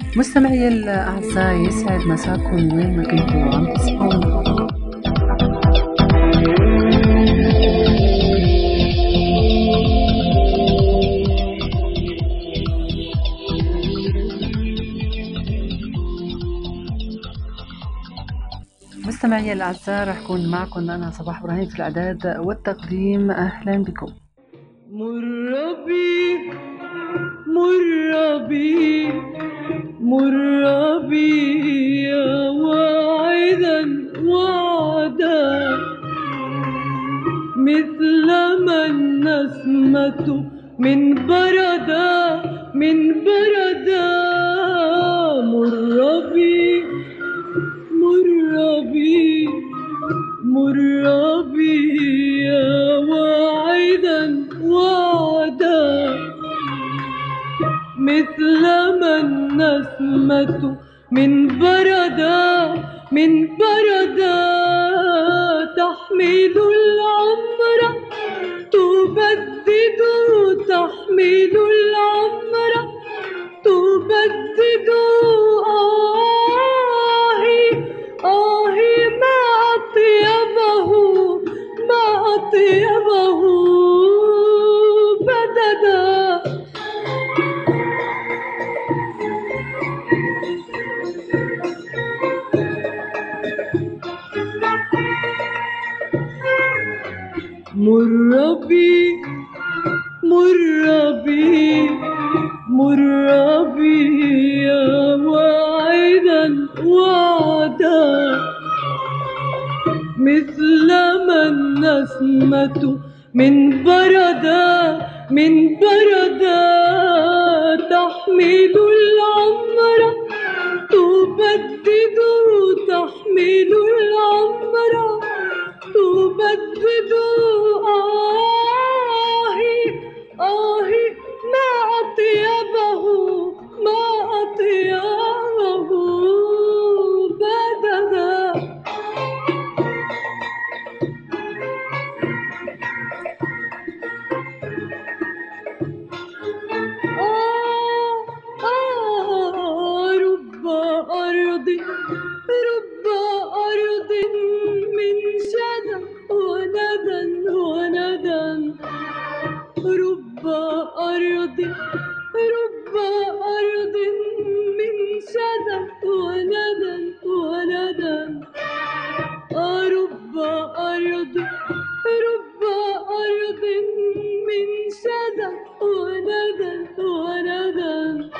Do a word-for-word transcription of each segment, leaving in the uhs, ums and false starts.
مستمعي الأعزاء، يسعد مساكم وين ما كنتوا عم تسمعونا. مستمعي الأعزاء، رح كون معكم أنا صباح إبراهيم في الإعداد والتقديم. أهلا بكم. مر بي مر بي مر بي يا واعدا وعدا، مثل ما النسمة من بردا من بردا. مر بي مر بي مر بي يا واعدا وعدا، مثل ما النسمة من بردا من بردا. تحمل العمر تبدد تحمل العمر تبدد. آهي آهي ما أطيبه ما أطيبه بددا. مر بي مر بي مر بي يا واعدا وعدا، مثل ما النسمة من بردا من بردا. تحمل العمر تبدد تحمل العمر تبدد. آهي آهي ما أطيبه ما أطيبه بددا. آه آه رب أرض رب أرض من شذا وندى وندى. رب أرض رب أرض من شذا وندى وندى. رب أرض رب أرض من شذا وندى وندى.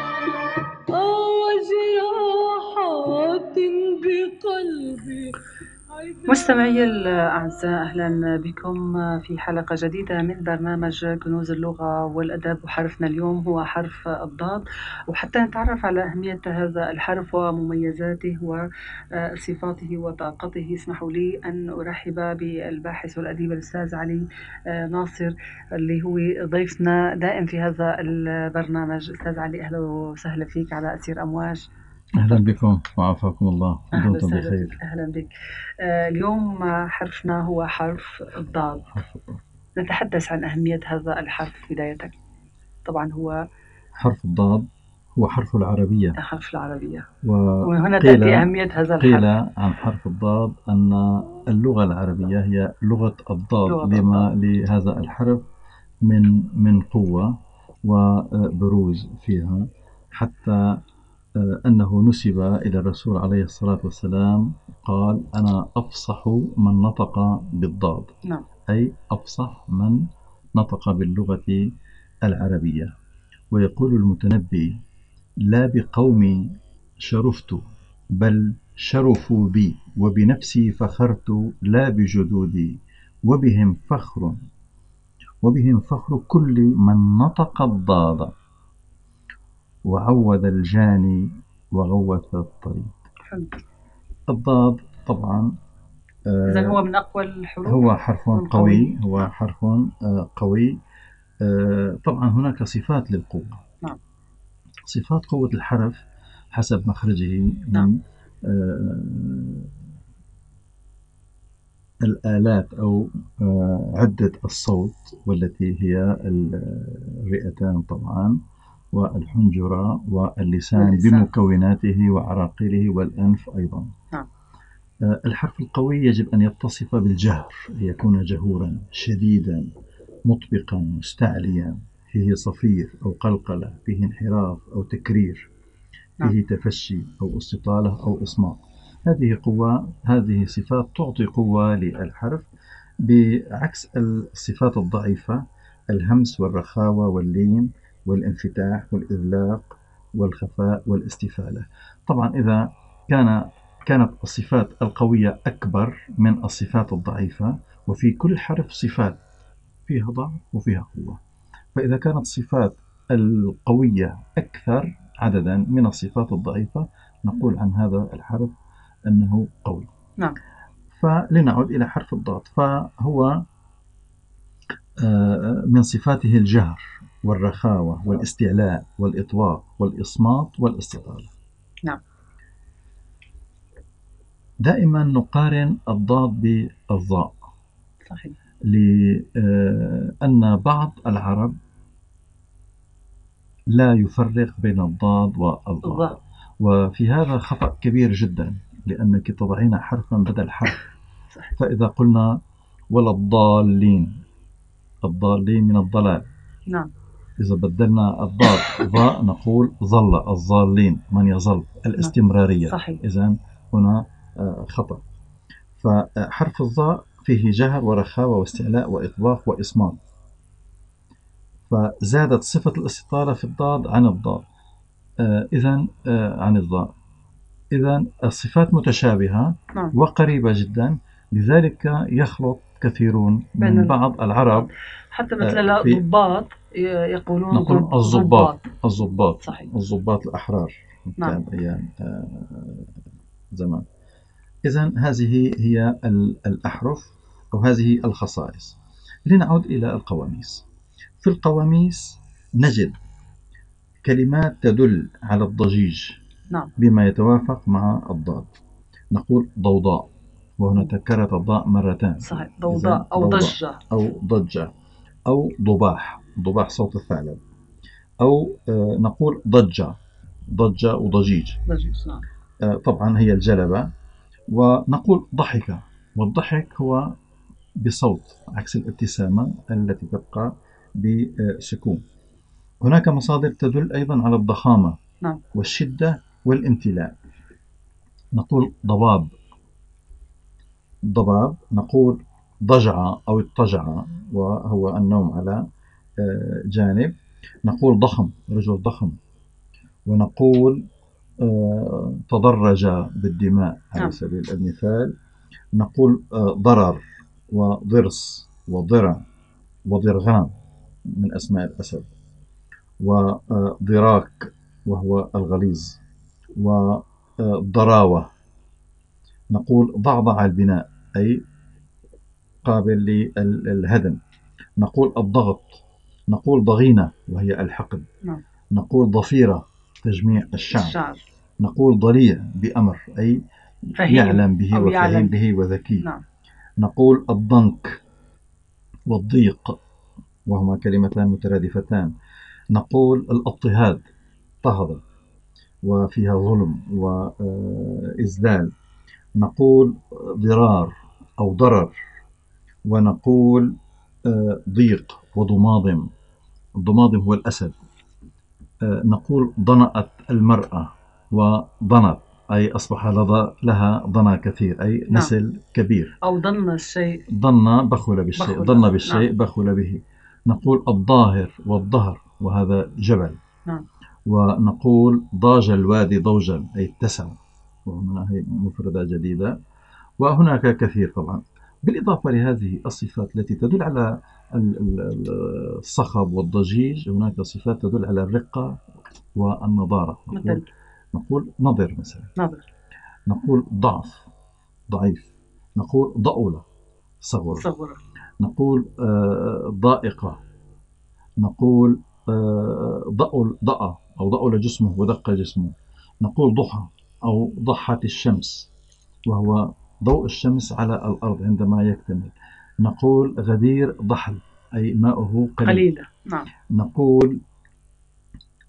وجراحات بقلبي. مستمعي الأعزاء، أهلا بكم في حلقة جديدة من برنامج كنوز اللغة والأدب. وحرفنا اليوم هو حرف الضاد، وحتى نتعرف على أهمية هذا الحرف ومميزاته وصفاته وطاقته، اسمحوا لي أن أرحب بالباحث والأديب الأستاذ علي ناصر، اللي هو ضيفنا دائم في هذا البرنامج. أستاذ علي، أهلا وسهلا فيك على أسير أمواج. أهلا بكم وعافاكم الله. أهلا وسهلا بك. أهلا بك. آه اليوم حرفنا هو حرف الضاد. نتحدث عن أهمية هذا الحرف بداية. طبعا هو حرف الضاد هو حرف العربية حرف العربية، وهنا تأتي أهمية هذا الحرف. قيل عن حرف الضاد أن اللغة العربية هي لغة الضاد، لغة لما الضاد. لهذا الحرف من من قوة وبروز فيها، حتى أنه نسب إلى الرسول عليه الصلاة والسلام قال: أنا أفصح من نطق بالضاد. نعم. أي أفصح من نطق باللغة العربية. ويقول المتنبي: لا بقومي شرفت بل شرفوا بي، وبنفسي فخرت لا بجدودي، وبهم فخر وبهم فخر كل من نطق الضاد، وعوذ الجاني وغوث الطريق. الضاد طبعا إذن هو من أقوى الحروف، هو حرف قوي هو حرف قوي. طبعا هناك صفات للقوة. نعم. صفات قوة الحرف حسب مخرجه من نعم. الآلات أو عدة الصوت، والتي هي الرئتان طبعا، والحنجرة واللسان واللسان. بمكوناته وعراقيله والأنف أيضا. نعم. الحرف القوي يجب أن يتصف بالجهر، يكون جهورا شديدا مطبقا مستعليا، فيه صفير أو قلقلة، فيه انحراف أو تكرير، نعم. فيه تفشي أو استطالة أو إصمات. هذه قوة، هذه صفات تعطي قوة للحرف، بعكس الصفات الضعيفة: الهمس والرخاوة واللين والانفتاح والإذلاق والخفاء والاستفالة. طبعا إذا كان كانت الصفات القوية أكبر من الصفات الضعيفة، وفي كل حرف صفات فيها ضعف وفيها قوة، فإذا كانت الصفات القوية أكثر عددا من الصفات الضعيفة، نقول عن هذا الحرف أنه قوي. نعم. فلنعود إلى حرف الضاد، فهو من صفاته الجهر والرخاوة والاستعلاء والإطواق والإصمات والاستطالة. نعم. دائما نقارن الضاد بالضاء. صحيح. لأن بعض العرب لا يفرق بين الضاد والضاء، وفي هذا خطأ كبير جدا، لأنك تضعين حرفا بدل حرف. صحيح. فإذا قلنا ولا الضالين، الضالين من الضلال. نعم. إذا بدلنا الضاد ضاء نقول ظل الضالين، من يظل، الاستمرارية. صحيح. إذن هنا خطأ. فحرف الضاء فيه جهر ورخاوة واستعلاء وإطباق وإصمات، فزادت صفة الاستطالة في الضاد عن الضاد، إذن عن الضاء. إذن الصفات متشابهة نعم. وقريبة جدا، لذلك يخلط كثيرون من بعض العرب. حتى مثل الضباط يقولون نقول الضباط، الضباط، صحيح. الضباط الأحرار. نعم. كان أيام زمان. إذن هذه هي الأحرف أو هذه الخصائص. لنعود إلى القواميس. في القواميس نجد كلمات تدل على الضجيج. نعم. بما يتوافق مع الضاد. نقول ضوضاء، وهنا تكررت الضاء مرتين. صحيح. ضوضاء أو ضجة أو ضجة أو ضباح، ضباح صوت الثعلب. أو آه نقول ضجة، ضجة وضجيج. ضجيج. نعم. آه طبعا هي الجلبة. ونقول ضحكة، والضحك هو بصوت، عكس الابتسامة التي تبقى بسكون. هناك مصادر تدل أيضا على الضخامة. نعم. والشدة والامتلاء. نقول ضباب، ضباب. نقول ضجعة أو اضطجعة، وهو النوم على جانب. نقول ضخم، رجل ضخم. ونقول تضرج بالدماء على سبيل المثال. نقول ضرر وضرس وضرع وضرغام من أسماء الأسد. وضراك وهو الغليظ. وضراوة. نقول ضعضع البناء، أي قابل للهدم. نقول الضغط. نقول ضغينة وهي الحقد. نعم. نقول ضفيرة تجميع الشعر. الشعر. نقول ضليع بأمر، أي فهيم يعلم به وفهيم يعلم به وذكي. نعم. نقول الضنك والضيق، وهما كلمتان مترادفتان. نقول الاضطهاد، اضطهد، وفيها ظلم وإذلال. نقول ضرار أو ضرر. ونقول ضيق وضماضم، الضماضم هو الأسد. نقول ضنأت المرأة وضنت، أي أصبح لها ضنا كثير، أي نعم. نسل كبير. أو ضن الشيء، ضن بخل بالشيء، ضن بالشيء. نعم. بخل به. نقول الظاهر والظهر، وهذا جبل. نعم. ونقول ضاج الوادي ضوجا، أي اتسع، وهنا هي مفردة جديدة. وهناك كثير طبعا، بالإضافة لهذه الصفات التي تدل على الصخب والضجيج، هناك صفات تدل على الرقة والنضارة. نقول, نقول نظر مثلا. نظر. نقول ضعف، ضعيف. نقول ضؤلة، صغر. صغر. نقول ضائقة. نقول ضؤل، ضأ أو ضؤل جسمه ودق جسمه. نقول ضحى أو ضحت الشمس، وهو ضوء الشمس على الأرض عندما يكتمل. نقول غدير ضحل، أي ماؤه قليل. قليلة. نعم. نقول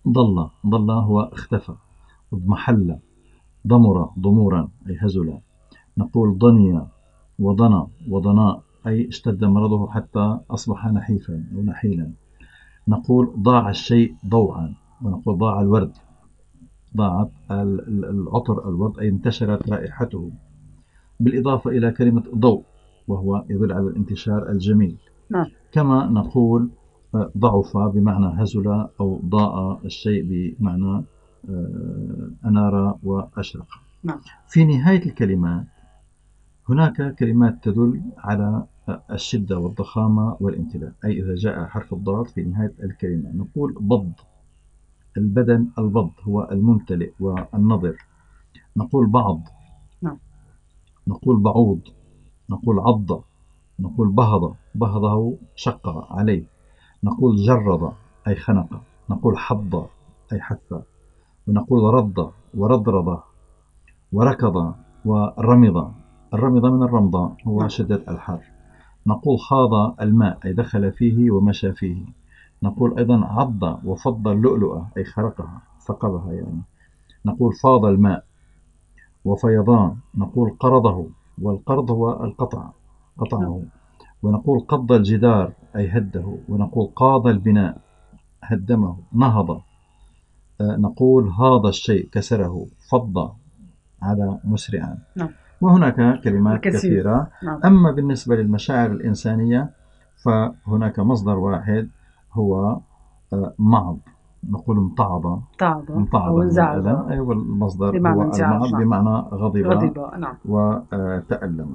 ضل ضل هو اختفى. اضمحل ضمر ضمورا أي هزل. نقول ضني وضنى وضناء أي اشتد مرضه حتى أصبح نحيفا أو نحيلا. نقول ضاع الشيء ضوعا. ونقول ضاع الورد، ضاعت العطر الورد أي انتشرت رائحته، بالإضافة إلى كلمة ضوء وهو يدل على الانتشار الجميل. نعم. كما نقول ضعف بمعنى هزل، أو ضاء الشيء بمعنى أنار وأشرق. نعم. في نهاية الكلمات هناك كلمات تدل على الشدة والضخامة والامتلاء، أي إذا جاء حرف الضاد في نهاية الكلمة نقول بض. البدن البض هو الممتلئ والنضر. نقول بعض. نعم. نقول بعوض. نقول عض. نقول بهض، بهضه شق عليه. نقول جرد أي خنق. نقول حض أي حث. ونقول رض ورضرض وركض ورمض. الرمض من الرمضاء هو شدة الحر. نقول خاض الماء أي دخل فيه ومشى فيه. نقول أيضا عض وفض اللؤلؤة أي خرقها ثقبها يعني. نقول فاض الماء وفيضان. نقول قرضه، والقرض هو القطع، قطعه. ونقول قض الجدار أي هده. ونقول قاض البناء هدمه نهض. نقول هاض الشيء كسره، فض على مسرعا. نعم. وهناك كلمات كثير. كثيرة. نعم. أما بالنسبة للمشاعر الإنسانية فهناك مصدر واحد هو معض. نقول امتعض. امتعض أو انزعج. أيوة المصدر بمعنى هو المعض بمعنى غضب, غضب. نعم. وتألم.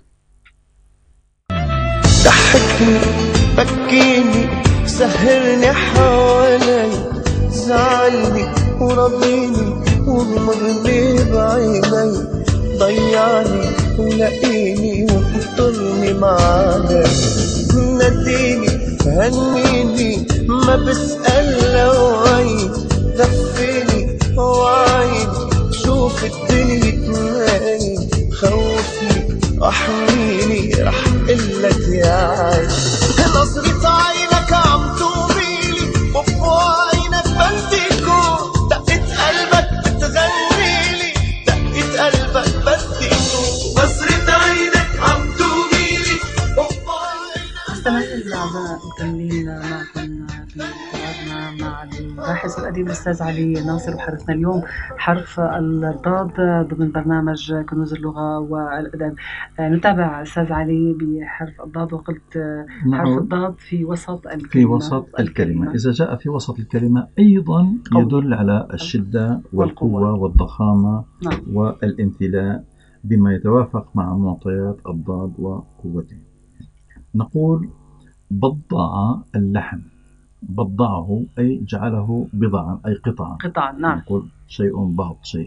ضحكني بكيني سهرني حوالي، زعلني ورضيني وغمرني بعيني، ضيعني ولقيني وانطرني معاك، ناديني هنيني ما بسأل لو عيد، دفيني وعيد شوف الدنيا تنين، خوفني احميني رح قلك يا عيش، نظرة عينك عم توميلي وبوعينك بديكو، دقة قلبك بتغنيلي، دقة قلبك بديكو، نظرة عينك عم توميلي وبوعينك. مستمعينا الأعزاء مكملين معكم في حوارنا مع الباحث والأديب الأستاذ علي ناصر، وحرفنا اليوم حرف الضاد ضمن برنامج كنوز اللغة والأدب. نتابع أستاذ علي بحرف الضاد، وقلت حرف الضاد في وسط الكلمة. في وسط الكلمة إذا جاء في وسط الكلمة أيضا يدل على الشدة والقوة والضخامة والامتلاء بما يتوافق مع معطيات الضاد وقوته. نقول بضع اللحم. بضعه أي جعله بضعا أي قطعا. قطعا. نعم. نقول شيء بهض شيء.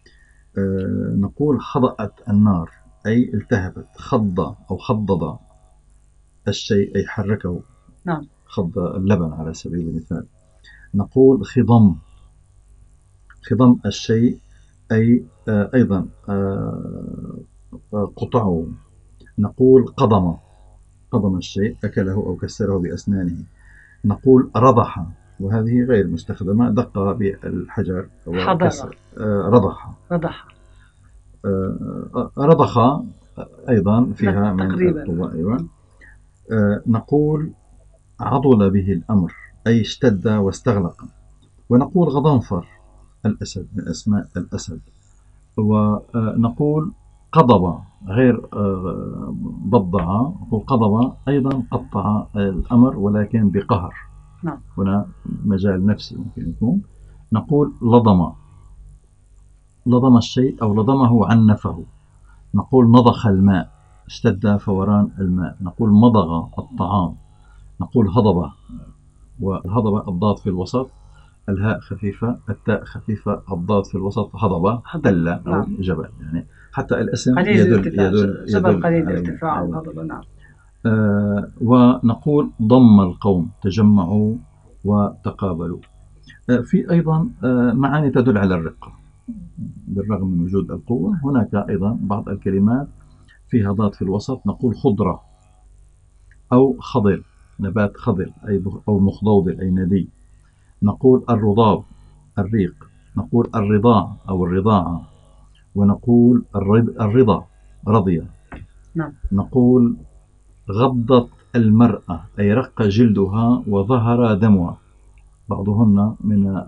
أه نقول خضأت النار أي التهبت. خض أو خضض الشيء أي حركه. نعم. خض اللبن على سبيل المثال. نقول خضم. خضم الشيء أي أه أيضا أه قطعه. نقول قضم. قضم الشيء أكله أو كسره بأسنانه. نقول رضح، وهذه غير مستخدمة، دق بالحجر وكسر. آه رضح. رضح. آه رضخ أيضا فيها من القوة. أيوة. آه نقول عضل به الأمر أي اشتد واستغلق. ونقول غضنفر الأسد من أسماء الأسد. ونقول قضب غير بضع. نقول قضب أيضا قطع الأمر ولكن بقهر. نعم. هنا مجال نفسي ممكن يكون. نقول لضم. لضم الشيء أو لضمه عنفه. نقول نضخ الماء اشتد فوران الماء. نقول مضغ الطعام. نقول هضب، والهضب الضاد في الوسط، الهاء خفيفة، التاء خفيفة، الضاد في الوسط، هضب تلة أو نعم. جبل، يعني حتى الاسم يدل, يدل جبل قليل ارتفاع أو هضب. نعم. آه ونقول ضم القوم تجمعوا وتقابلوا. آه في أيضا آه معاني تدل على الرقة بالرغم من وجود القوة. هناك أيضا بعض الكلمات فيها ضاد في الوسط. نقول خضرة أو خضر، نبات خضر أي أو مخضوضر أي ندي. نقول الرضاب الريق، نقول الرضاع أو الرضاعة، ونقول الرضا رضية. نعم. نقول غضت المرأة أي رق جلدها وظهر دمها، بعضهن من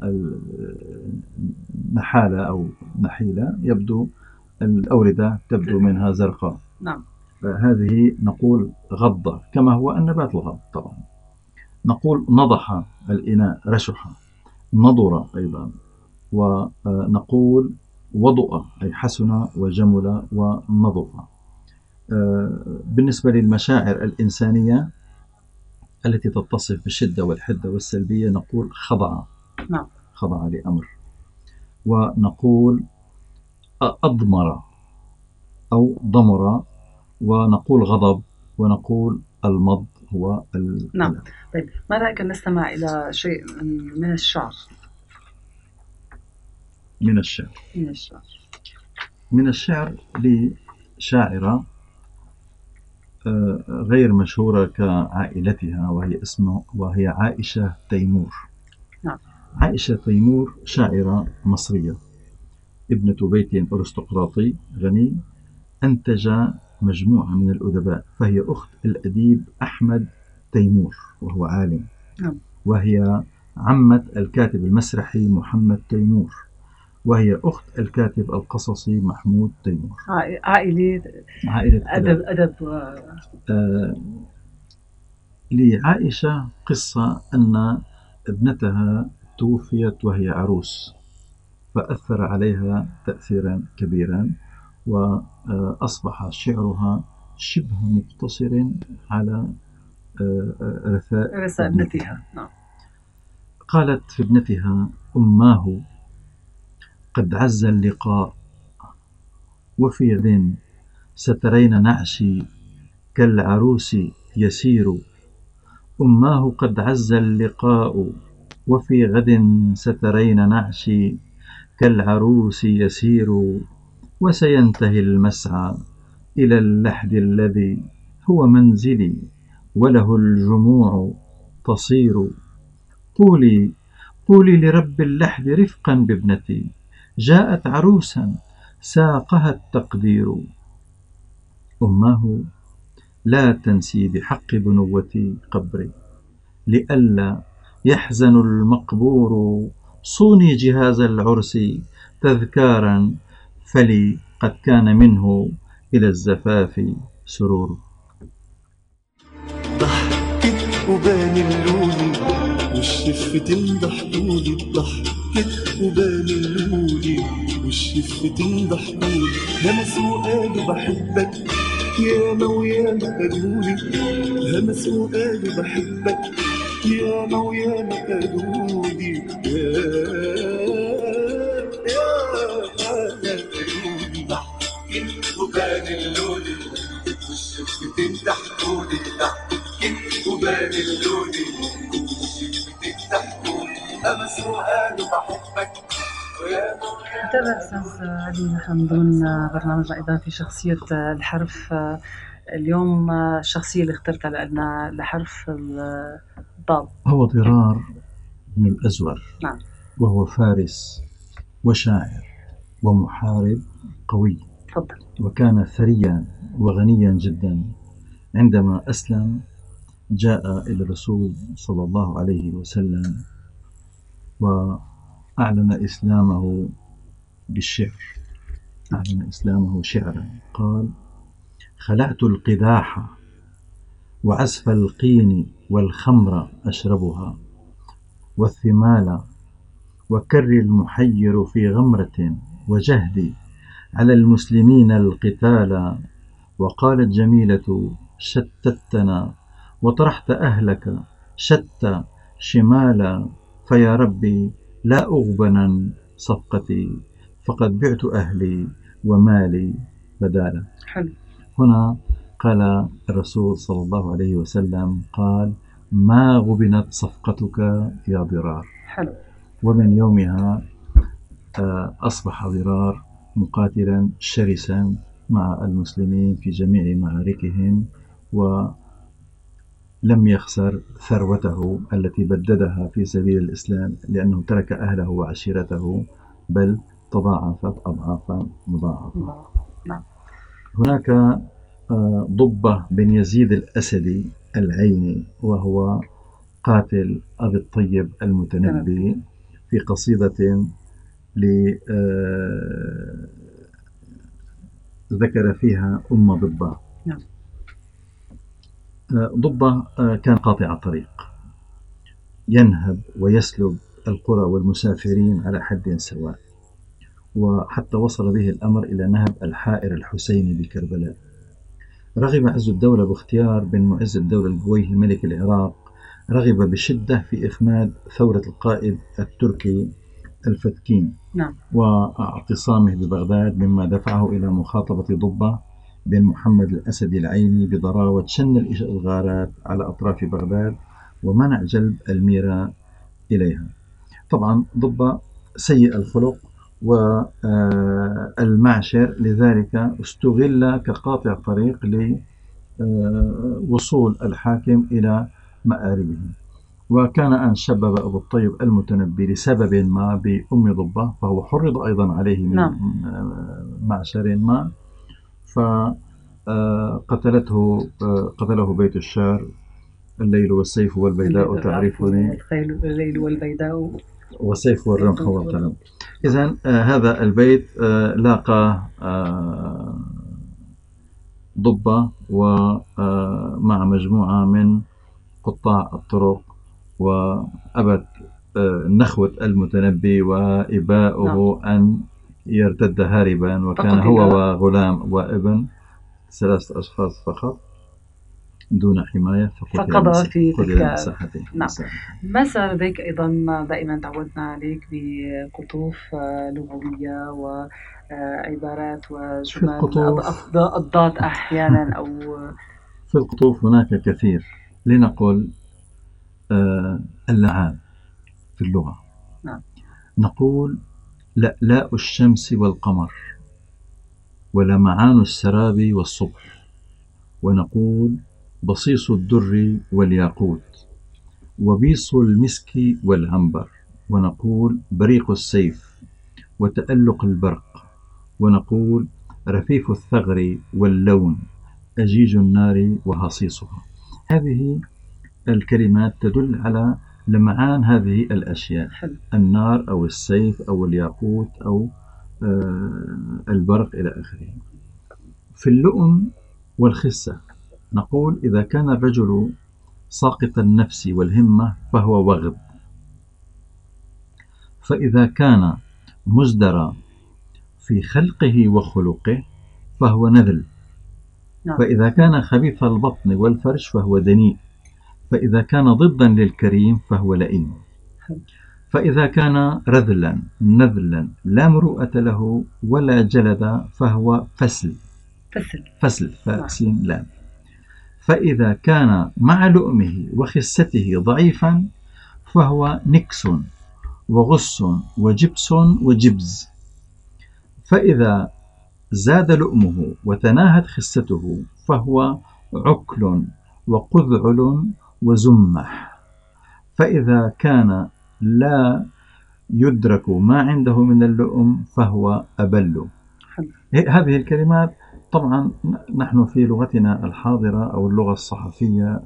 النحالة أو نحيلة يبدو الأوردة تبدو منها زرقاء. نعم. هذه نقول غضة كما هو النبات الغض طبعا. نقول نضح الإناء رشح، نضر أيضا. ونقول وضؤ أي حسن وجمل ونظف. بالنسبة للمشاعر الإنسانية التي تتصف بالشدة والحدة والسلبية نقول خضع. نعم. خضع لأمر. ونقول أضمر أو ضمر، ونقول غضب، ونقول المض هو ال... نعم. طيب ما رأيك نستمع إلى شيء من الشعر؟ من الشعر من الشعر من الشعر لشاعرة غير مشهورة كعائلتها، وهي اسمه وهي عائشة تيمور. نعم. عائشة تيمور شاعرة مصرية، ابنة بيت أرستقراطي غني، أنتج مجموعة من الأدباء، فهي أخت الأديب أحمد تيمور وهو عالم. نعم. وهي عمة الكاتب المسرحي محمد تيمور، وهي أخت الكاتب القصصي محمود تيمور. عائلة عائلة أدب أدب و... آه لعائشة قصة أن ابنتها توفيت وهي عروس، فأثر عليها تأثيرا كبيرا، وأصبح شعرها شبه مقتصر على رثاء رثاء ابنتها. نعم. قالت في ابنتها: أماه قد عز اللقاء وفي غد سترين نعشي كالعروس يسير. أماه قد عز اللقاء وفي غد سترين نعشي كالعروس يسير. وسينتهي المسعى إلى اللحد الذي هو منزلي وله الجموع تصير. قولي قولي لرب اللحد رفقا بابنتي، جاءت عروسا ساقها التقدير. أماه لا تنسي بحق بنوتي قبري، لئلا يحزن المقبور. صوني جهاز العرس تذكارا، فلي قد كان منه إلى الزفاف سرور. ضحكت وبان اللولي والشفتين ضحكولي، ضحكت وبان اللولي والشفتين ضحكولي، همسوا قالوا بحبك ياما وياما قالولي، همسوا قالوا بحبك ياما وياما قالولي، يا ضحكت وبان اللولي والشفتين ضحكولي، ضحكت وبان اللولي والشفتين ضحكولي، همسوا قالوا بحبك. نتابع أستاذ علي، نحن ضمن برنامجنا أيضا في شخصية الحرف. اليوم الشخصية اللي اخترتها لنا لحرف الضاد هو ضرار بن الأزور. نعم. وهو فارس وشاعر ومحارب قوي. تفضل. وكان ثريا وغنيا جدا. عندما أسلم جاء إلى الرسول صلى الله عليه وسلم وأعلن إسلامه بالشعر، أعلن إسلامه شعرا. قال: خلعت القداح وعزف القين والخمر أشربها، والثمال وكر المحير في غمرة، وجهدي على المسلمين القتال. وقالت جميلة: شتتنا وطرحت أهلك شتى شمالا، فيا ربي لا أغبنا صفقتي، فقد بعت أهلي ومالي بدالا. حلو. هنا قال الرسول صلى الله عليه وسلم، قال: ما غبنت صفقتك يا ضرار. حلو. ومن يومها أصبح ضرار مقاتلا شرسا مع المسلمين في جميع معاركهم، لم يخسر ثروته التي بددها في سبيل الإسلام لأنه ترك أهله وعشيرته، بل تضاعفت أضعافا مضاعفة. نعم. هناك ضبة بن يزيد الأسدي العيني، وهو قاتل أبي الطيب المتنبي، في قصيدة ذكر فيها أم ضبة. نعم. ضبة كان قاطع طريق، ينهب ويسلب القرى والمسافرين على حد سواء، وحتى وصل به الأمر إلى نهب الحائر الحسيني بكربلاء. رغب عز الدولة باختيار بن معز الدولة البويهي ملك العراق، رغب بشدة في إخماد ثورة القائد التركي الفتكين نعم. واعتصامه ببغداد، مما دفعه إلى مخاطبة ضبة بن محمد الأسدي العيني بضراوة شن الإغارات على أطراف بغداد ومنع جلب الميرة إليها. طبعا ضبة سيء الخلق والمعشر، لذلك استغل كقاطع طريق لوصول الحاكم إلى مآربه. وكان أن شبب أبو الطيب المتنبي لسبب ما بأم ضبة، فهو حرض أيضا عليه من نعم. معشر ما، فقتلته قتله بيت الشعر: الليل والسيف والبيداء تعرفني، الليل والبيداء والسيف والرمح والقلم. إذن هذا البيت لاقى ضبة ومع مجموعة من قطاع الطرق، وأبت نخوة المتنبي وإباؤه نعم. أن يرتد هاربا، وكان هو وغلام وابن ثلاثة أشخاص فقط دون حماية، فقضى في تلك مساحته. نعم. مسار ذيك أيضا دائما تعودنا عليك بقطوف لغوية وعبارات وجمل أضداد أحيانا أو في القطوف هناك كثير، لنقل اللعاب في اللغة. نعم. نقول لألاء الشمس والقمر، ولمعان السراب والصبح، ونقول بصيص الدر والياقوت، وبيص المسك والعنبر، ونقول بريق السيف وتألق البرق، ونقول رفيف الثغر واللون، أجيج النار وهصيصها. هذه الكلمات تدل على لمعان هذه الأشياء، النار أو السيف أو الياقوت أو البرق إلى آخره. في اللؤم والخسة نقول إذا كان الرجل ساقط النفس والهمة فهو وغد، فإذا كان مزدرى في خلقه وخلقه فهو نذل، فإذا كان خبيث البطن والفرش فهو دنيء، فإذا كان ضدا للكريم فهو لئيم، فإذا كان رذلا نذلا لا مروءة له ولا جلد فهو فسل فسل فسل فسين لام، فإذا كان مع لؤمه وخسته ضعيفا فهو نكس وغص وجبس وجبز، فإذا زاد لؤمه وتناهت خسته فهو عكل وقذعل وزمح، فإذا كان لا يدرك ما عنده من اللؤم فهو أبل. هذه الكلمات طبعا نحن في لغتنا الحاضرة أو اللغة الصحفية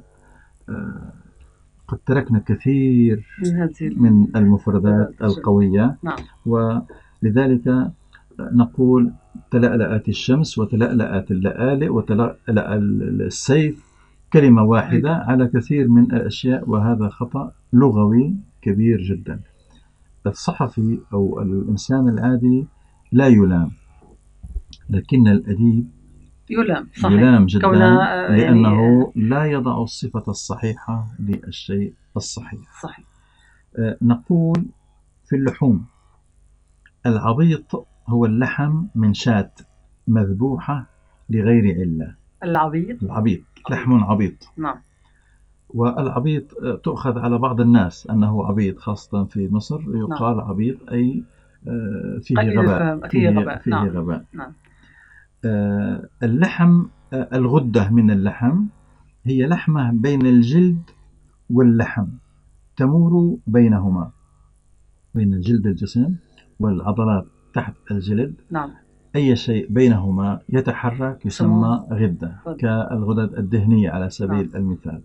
قد تركنا كثير من المفردات القوية، ولذلك نقول تلألأت الشمس وتلألأت اللآلئ وتلألأ السيف كلمة واحدة على كثير من الأشياء، وهذا خطأ لغوي كبير جدا. الصحفي أو الإنسان العادي لا يلام، لكن الأديب يلام, صحيح. يلام جدا لأنه يعني لا يضع الصفة الصحيحة للشيء الصحيح. صحيح. نقول في اللحوم العبيط هو اللحم من شاة مذبوحة لغير علة. العبيط العبيط لحم عبيط. نعم. والعبيط تؤخذ على بعض الناس أنه عبيط، خاصة في مصر يقال نعم. عبيط أي فيه غباء، فيه غباء. فيه نعم. غباء. نعم. اللحم الغدة من اللحم هي لحمة بين الجلد واللحم تمور بينهما، بين الجلد الجسم والعضلات تحت الجلد. نعم. أي شيء بينهما يتحرك يسمى غدة، كالغدد الدهنية على سبيل نعم. المثال.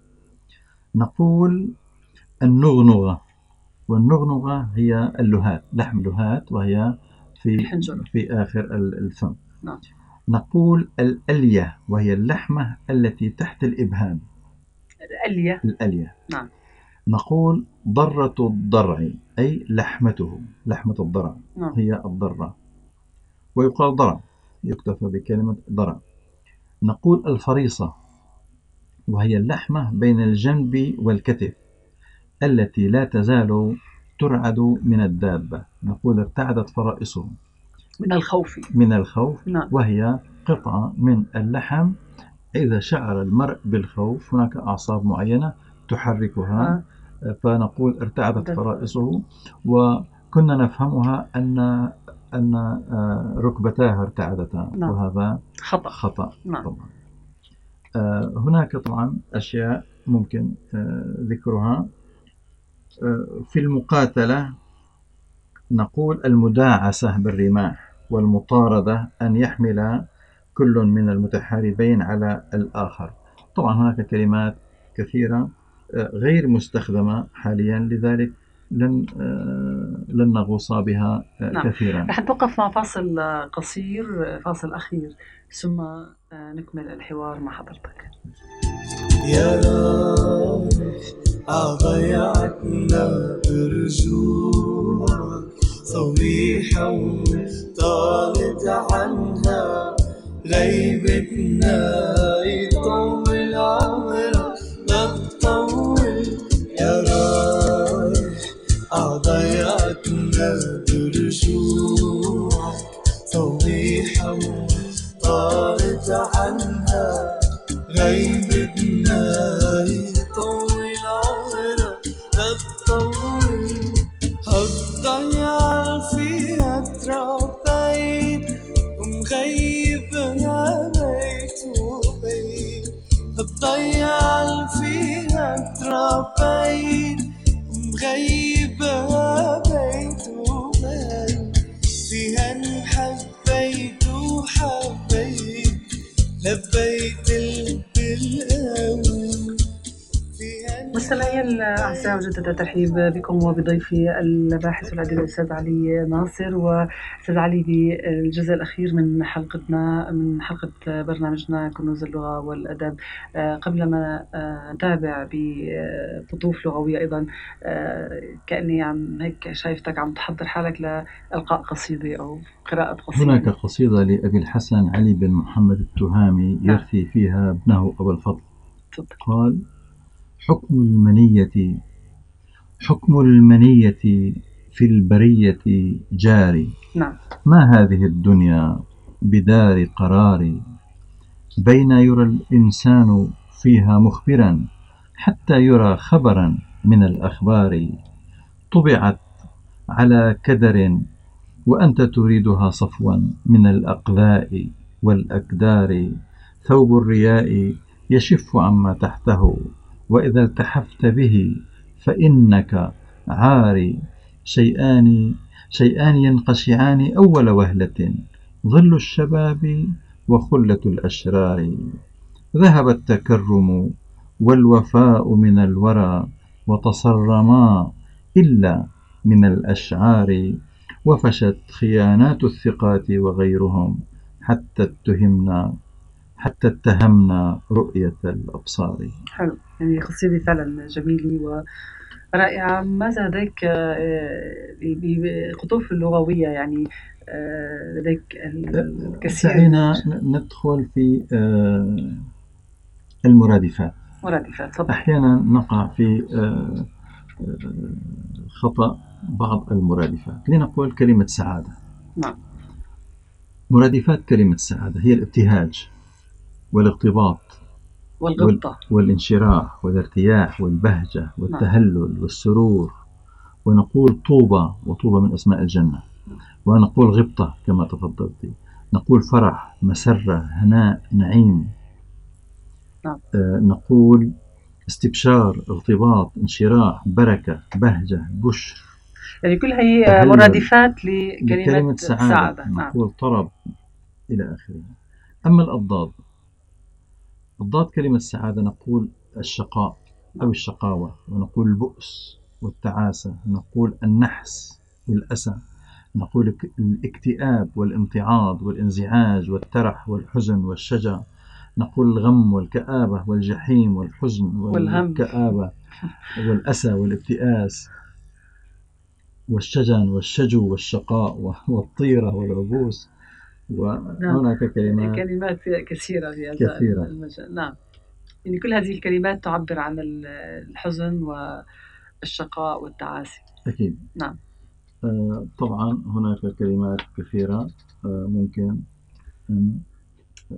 نقول النغنغة، والنغنغة هي اللهات، لحم لهات، وهي في الحنجرة. في آخر الفم. نعم. نقول الألية، وهي اللحمة التي تحت الإبهام. الألية. الألية. نعم. نقول ضرة الضرع، أي لحمته، لحمة الضرع نعم. هي الضرة، ويقال ضرع، يكتفى بكلمة ضرع. نقول الفريصة، وهي اللحمة بين الجنب والكتف التي لا تزال ترعد من الدابة. نقول ارتعدت فرائصه من الخوف، من الخوف. نعم. وهي قطعة من اللحم إذا شعر المرء بالخوف هناك أعصاب معينة تحركها، آه. فنقول ارتعدت فرائصه، وكنا نفهمها أن أن ركبتاها ارتعدتا، نعم. وهذا خطأ, خطأ. نعم. طبعا. آه هناك طبعا أشياء ممكن آه ذكرها. آه في المقاتلة نقول المداعسة بالرماح والمطاردة، أن يحمل كل من المتحاربين على الآخر. طبعا هناك كلمات كثيرة غير مستخدمة حاليا، لذلك لن لن نغوص بها نعم. كثيرا. رح نتوقف مع فاصل قصير، فاصل أخير، ثم نكمل الحوار مع حضرتك. يا رايح عضيعتنا برجوعك صبيحة وطالت عنها غيبتنا، يطول عمرك لا تطول. يا رايح عضيعتنا برجوعك صبيحة وطالت عنها غيبتنا، يطول عمرك لا تطول. هالضيعة فيها تراب بعيد ومغيبها بيت وبيت، هالضيعة فيها تراب بعيد ومغيبها بيت وبيت، فيها انحبيت وحبيت لبيت بالقوي. مستمعي الأعزاء، أجدد الترحيب بكم وبضيفي الباحث والأديب الأستاذ علي ناصر. وأستاذ علي، بالجزء الأخير من حلقتنا من حلقة برنامجنا كنوز اللغة والأدب، قبل ما نتابع بقطوف لغوية أيضا، كأني عم هيك شايفتك عم تحضر حالك لإلقاء قصيدة أو قراءة قصيدة. هناك قصيدة لأبي الحسن علي بن محمد التهامي يرثي فيها ابنه أبو الفضل. قال: حكم المنية حكم المنية في البرية جاري، نعم. ما هذه الدنيا بدار قرار، بين يرى الإنسان فيها مخبرا حتى يرى خبرا من الأخبار، طبعت على كدر وأنت تريدها صفوا من الأقذاء والأكدار، ثوب الرياء يشف عما تحته وإذا التحفت به فإنك عاري، شيئان شيئان ينقشعان أول وهلة، ظل الشباب وخلة الأشرار، ذهب التكرم والوفاء من الورى وتصرما إلا من الأشعار، وفشت خيانات الثقات وغيرهم حتى اتهمنا حتى اتهمنا رؤية الأبصار. حلو، يعني قصيدة فعلا جميلة ورائعة. ماذا لديك بقطوف اللغوية؟ يعني لديك الكثير. دعينا ندخل في المرادفات. مرادفات طبعا. أحيانا نقع في خطأ بعض المرادفات. لنقول كلمة سعادة. نعم. مرادفات كلمة سعادة هي الابتهاج والاغتباط والغبطة والانشراح والارتياح والبهجة والتهلل والسرور. ونقول طوبة، وطوبة من أسماء الجنة. ونقول غبطة كما تفضلت. نقول فرح، مسرة، هناء، نعيم. نعم. آه نقول استبشار، ارتباط، انشراح، بركة، بهجة، بشر. يعني كل هي تهلل مرادفات لكلمة لكلمة سعادة. سعادة. نقول طرب إلى آخره. أما الأضداد، أضداد كلمة سعادة نقول الشقاء أو الشقاوة، ونقول البؤس والتعاسة، نقول النحس والأسى، نقول الاكتئاب والامتعاض والانزعاج والترح والحزن والشجع، نقول الغم والكآبة والجحيم والحزن والهم والكآبة والأسى والاكتئاس والشجن والشجو والشقاء والطيرة والعبوس. وهناك نعم. كلمات كلمات كثيرة في هذا كثيرة. المجال. نعم. يعني كل هذه الكلمات تعبر عن الحزن والشقاء والتعاسي. أكيد. نعم. آه طبعا هناك كلمات كثيرة. آه ممكن أن آه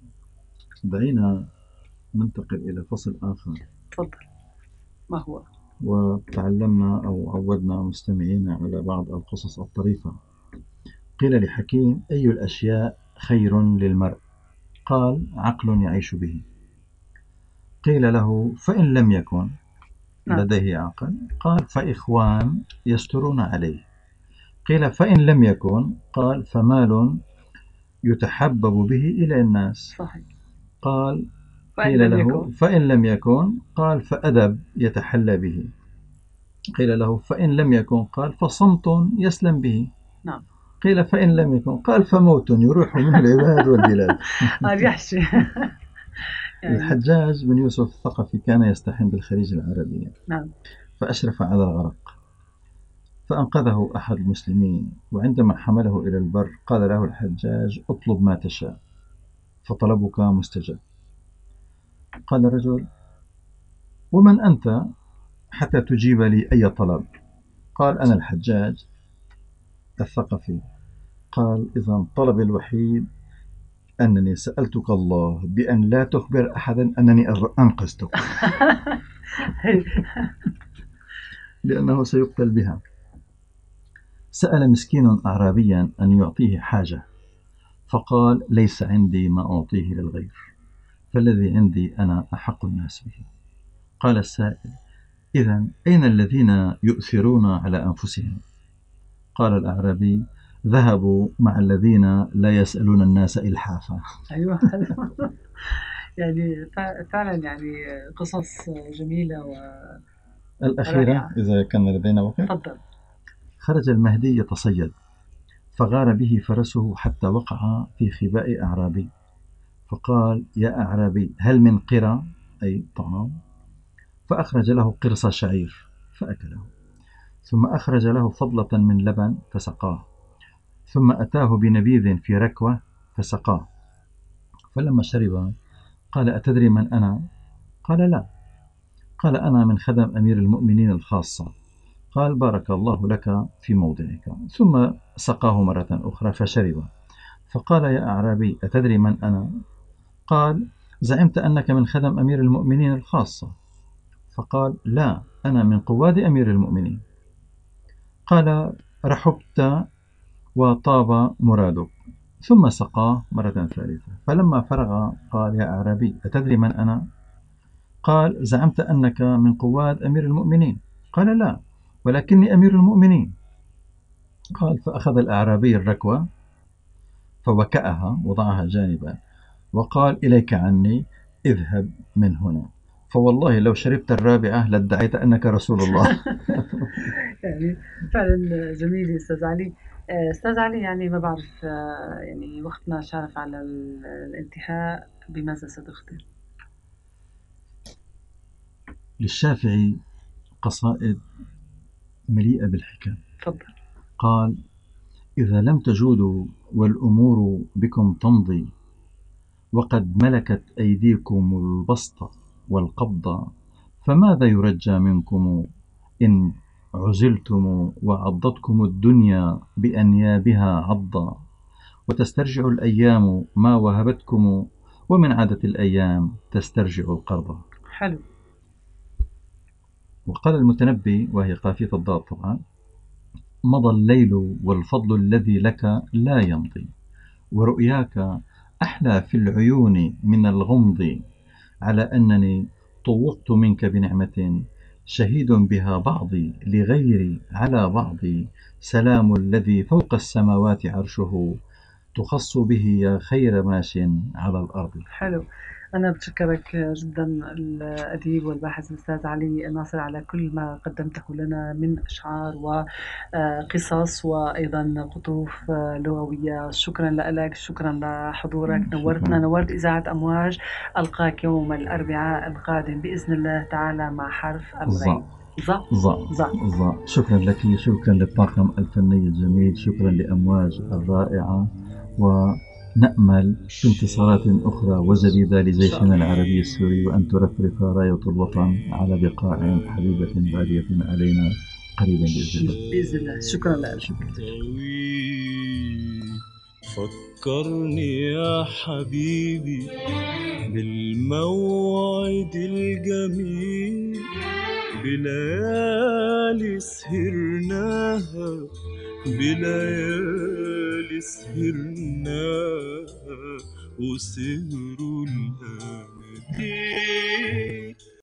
دعينا ننتقل إلى فصل آخر. تفضل. ما هو؟ وتعلمنا أو عودنا مستمعينا على بعض القصص الطريفة. قيل لحكيم: أي الأشياء خير للمرء؟ قال: عقل يعيش به. قيل له: فإن لم يكن لديه عقل؟ قال: فإخوان يسترون عليه. قيل: فإن لم يكن؟ قال: فمال يتحبب به إلى الناس. صحيح. قال: فإن قيل له: يكن. فإن لم يكن؟ قال: فأدب يتحلى به. قيل له: فإن لم يكن؟ قال: فصمت يسلم به. نعم. قيل: فإن لم يكن؟ قال: فموت يروح منه العباد والبلاد. يحشي. يعني الحجاج بن يوسف الثقفي كان يستحم بالخليج العربي. نعم. فأشرف على الغرق، فأنقذه أحد المسلمين، وعندما حمله إلى البر قال له الحجاج: اطلب ما تشاء فطلبك مستجاب. قال الرجل: ومن أنت حتى تجيب لي أي طلب؟ قال: أنا الحجاج الثقفي. قال: إذن طلبي الوحيد أنني سألتك الله بأن لا تخبر أحدا أنني أنقذتك. لأنه سيقتل بها. سأل مسكين أعرابيا أن يعطيه حاجة، فقال: ليس عندي ما أعطيه للغير، فالذي عندي أنا أحق الناس به. قال السائل: إذن أين الذين يؤثرون على أنفسهم؟ قال الأعرابي: ذهبوا مع الذين لا يسألون الناس إلحافا. أيوة. يعني فعلا يعني قصص جميلة. والأخيرة إذا كان لدينا وقت. تفضل. خرج المهدي يتصيد، فغار به فرسه حتى وقع في خباء أعرابي، فقال: يا أعرابي، هل من قرى أي طعام؟ فأخرج له قرص شعير فأكله، ثم أخرج له فضلة من لبن فسقاه، ثم أتاه بنبيذ في ركوة فسقاه. فلما شرب قال: أتدري من أنا؟ قال: لا. قال: أنا من خدم أمير المؤمنين الخاصة. قال: بارك الله لك في موضعك. ثم سقاه مرة أخرى فشرب. فقال: يا أعرابي، أتدري من أنا؟ قال: زعمت أنك من خدم أمير المؤمنين الخاصة. فقال: لا، أنا من قواد أمير المؤمنين. قال: رحبت وطاب مرادك. ثم سقاه مرة ثالثة. فلما فرغ قال: يا أعرابي، أتدري من أنا؟ قال: زعمت أنك من قواد أمير المؤمنين. قال: لا، ولكني أمير المؤمنين. قال: فأخذ الأعرابي الركوة فوكأها وضعها جانبا، وقال: إليك عني، اذهب من هنا، فوالله لو شربت الرابعة لادعيت أنك رسول الله. يعني فعلا جميل أستاذ علي. أستاذ علي، يعني ما بعرف، يعني وقتنا شارف على الانتهاء، بماذا ستختم؟ للشافعي قصائد مليئة بالحكم. تفضل. قال: إذا لم تجودوا والأمور بكم تمضي، وقد ملكت أيديكم البسط والقبض، فماذا يرجى منكم إن عزلتم وعضتكم الدنيا بأنيابها عضا، وتسترجع الأيام ما وهبتكم، ومن عادة الأيام تسترجع القرض. حلو. وقال المتنبي، وهي قافية الضاد طبعا: مضى الليل والفضل الذي لك لا يمضي، ورؤياك أحلى في العيون من الغمض، على أنني طوقت منك بنعمة شهيد بها بعضي لغيري على بعضي، سلام الذي فوق السماوات عرشه، تخص به يا خير ماش على الأرض. حلو. أنا بتشكرك جدا الأديب والباحث الأستاذ علي ناصر على كل ما قدمته لنا من أشعار وقصص وأيضا قطوف لغوية. شكرا لك، شكرا لحضورك، نورتنا، نورت إذاعة أمواج. ألقاك يوم الأربعاء القادم بإذن الله تعالى مع حرف الغين. ظا ظا ظا. شكرا لك، شكرا للطاقم الفني الجميل، شكرا لأمواج الرائعة، ونأمل بانتصارات أخرى وجديدة لجيشنا العربي السوري، وأن ترفرف راية الوطن على بقاع حبيبة غالية علينا قريبا بإذن الله. بإذن الله. شكرا لك. فكرني يا حبيبي بالموعد الجميل، بليالي سهرناها، بليالي سهرناها وسهروا الأناديل.